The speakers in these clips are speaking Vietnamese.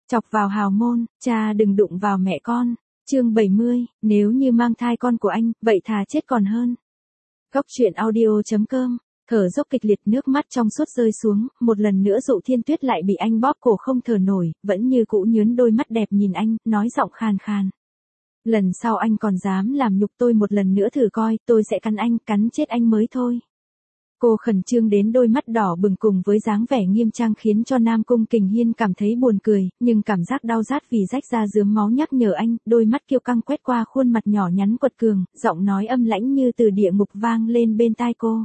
Chọc vào hào môn, cha đừng đụng vào mẹ con. Chương 70, nếu như mang thai con của anh, vậy thà chết còn hơn. Góc truyện audio.com. Thở dốc kịch liệt, nước mắt trong suốt rơi xuống, một lần nữa Dụ Thiên Tuyết lại bị anh bóp cổ không thở nổi, vẫn như cũ nhướn đôi mắt đẹp nhìn anh, nói giọng khàn khàn. Lần sau anh còn dám làm nhục tôi một lần nữa thử coi, tôi sẽ cắn chết anh mới thôi. Cô khẩn trương đến đôi mắt đỏ bừng cùng với dáng vẻ nghiêm trang khiến cho Nam Cung Kình Hiên cảm thấy buồn cười, nhưng cảm giác đau rát vì rách ra rướm máu nhắc nhở anh, đôi mắt kiêu căng quét qua khuôn mặt nhỏ nhắn quật cường, giọng nói âm lãnh như từ địa ngục vang lên bên tai cô.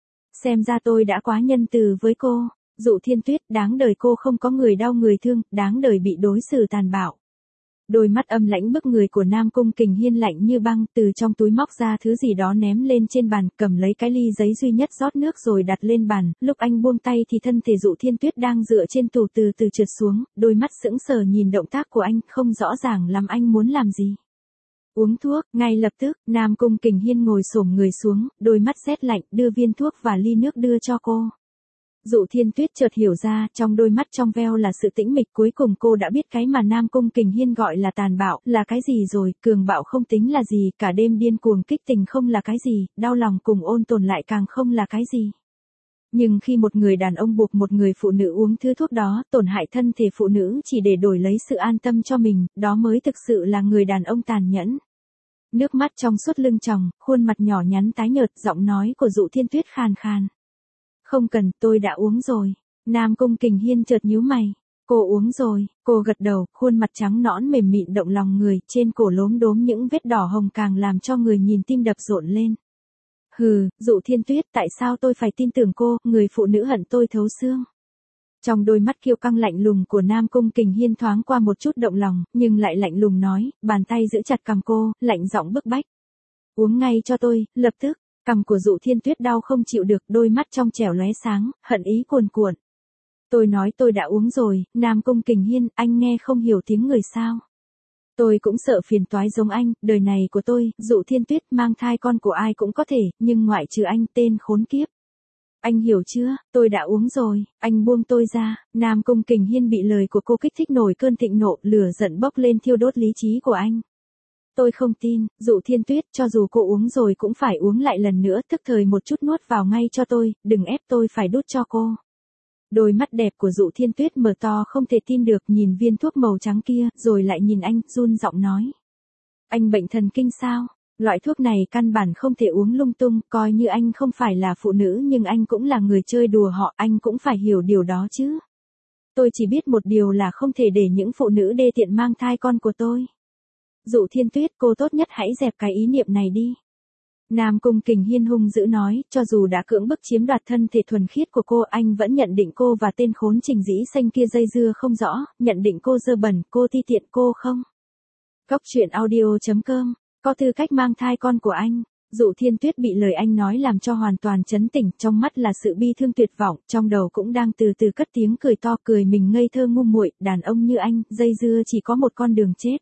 Xem ra tôi đã quá nhân từ với cô, Dụ Thiên Tuyết, đáng đời cô không có người đau người thương, đáng đời bị đối xử tàn bạo. Đôi mắt âm lãnh bức người của Nam Cung Kình Hiên lạnh như băng, từ trong túi móc ra thứ gì đó ném lên trên bàn, cầm lấy cái ly giấy duy nhất rót nước rồi đặt lên bàn, lúc anh buông tay thì thân thể Dụ Thiên Tuyết đang dựa trên tủ từ từ trượt xuống, đôi mắt sững sờ nhìn động tác của anh, không rõ ràng lắm anh muốn làm gì. Uống thuốc, ngay lập tức, Nam Cung Kình Hiên ngồi xổm người xuống, đôi mắt sét lạnh, đưa viên thuốc và ly nước đưa cho cô. Dụ Thiên Tuyết chợt hiểu ra, trong đôi mắt trong veo là sự tĩnh mịch, cuối cùng cô đã biết cái mà Nam Cung Kình Hiên gọi là tàn bạo, là cái gì rồi, cường bạo không tính là gì, cả đêm điên cuồng kích tình không là cái gì, đau lòng cùng ôn tồn lại càng không là cái gì. Nhưng khi một người đàn ông buộc một người phụ nữ uống thứ thuốc đó, tổn hại thân thể phụ nữ chỉ để đổi lấy sự an tâm cho mình, đó mới thực sự là người đàn ông tàn nhẫn. Nước mắt trong suốt lưng tròng, khuôn mặt nhỏ nhắn tái nhợt, giọng nói của Dụ Thiên Tuyết khàn khàn. Không cần, tôi đã uống rồi. Nam Cung Kình Hiên chợt nhíu mày. Cô uống rồi, cô gật đầu, khuôn mặt trắng nõn mềm mịn động lòng người, trên cổ lốm đốm những vết đỏ hồng càng làm cho người nhìn tim đập rộn lên. Hừ, Dụ Thiên Tuyết, tại sao tôi phải tin tưởng cô, người phụ nữ hận tôi thấu xương. Trong đôi mắt kiêu căng lạnh lùng của Nam Cung Kình Hiên thoáng qua một chút động lòng, nhưng lại lạnh lùng nói, bàn tay giữ chặt cằm cô, lạnh giọng bức bách. Uống ngay cho tôi, lập tức. Cằm của Dụ Thiên Tuyết đau không chịu được, đôi mắt trong trẻo lóe sáng, hận ý cuồn cuộn. Tôi nói tôi đã uống rồi, Nam Cung Kình Hiên, anh nghe không hiểu tiếng người sao. Tôi cũng sợ phiền toái giống anh, đời này của tôi, Dụ Thiên Tuyết, mang thai con của ai cũng có thể, nhưng ngoại trừ anh, tên khốn kiếp. Anh hiểu chưa, tôi đã uống rồi, anh buông tôi ra. Nam Cung Kình Hiên bị lời của cô kích thích nổi cơn thịnh nộ, lửa giận bốc lên thiêu đốt lý trí của anh. Tôi không tin, Dụ Thiên Tuyết, cho dù cô uống rồi cũng phải uống lại lần nữa, thức thời một chút nuốt vào ngay cho tôi, đừng ép tôi phải đút cho cô. Đôi mắt đẹp của Dụ Thiên Tuyết mở to không thể tin được, nhìn viên thuốc màu trắng kia, rồi lại nhìn anh, run giọng nói. Anh bệnh thần kinh sao? Loại thuốc này căn bản không thể uống lung tung, coi như anh không phải là phụ nữ nhưng anh cũng là người chơi đùa họ, anh cũng phải hiểu điều đó chứ. Tôi chỉ biết một điều là không thể để những phụ nữ đê tiện mang thai con của tôi. Dụ Thiên Tuyết, cô tốt nhất hãy dẹp cái ý niệm này đi. Nam Cung Kình Hiên hung dữ nói, cho dù đã cưỡng bức chiếm đoạt thân thể thuần khiết của cô, anh vẫn nhận định cô và tên khốn Trình Dĩ Xanh kia dây dưa không rõ, nhận định cô dơ bẩn, cô ti tiện, cô không. Góc truyện audio.com, có tư cách mang thai con của anh. Dụ Thiên Tuyết bị lời anh nói làm cho hoàn toàn chấn tỉnh, trong mắt là sự bi thương tuyệt vọng, trong đầu cũng đang từ từ cất tiếng cười to, cười mình ngây thơ ngu muội, đàn ông như anh, dây dưa chỉ có một con đường chết.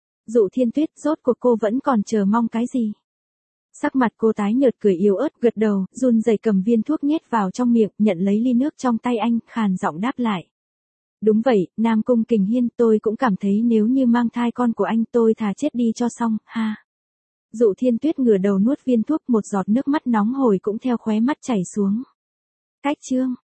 Dụ Thiên Tuyết, rốt cuộc cô vẫn còn chờ mong cái gì? Sắc mặt cô tái nhợt, cười yếu ớt, gật đầu, run rẩy cầm viên thuốc nhét vào trong miệng, nhận lấy ly nước trong tay anh, khàn giọng đáp lại. Đúng vậy, Nam Cung Kình Hiên, tôi cũng cảm thấy nếu như mang thai con của anh tôi thà chết đi cho xong, ha. Dụ Thiên Tuyết ngửa đầu nuốt viên thuốc, một giọt nước mắt nóng hổi cũng theo khóe mắt chảy xuống. Cách chương.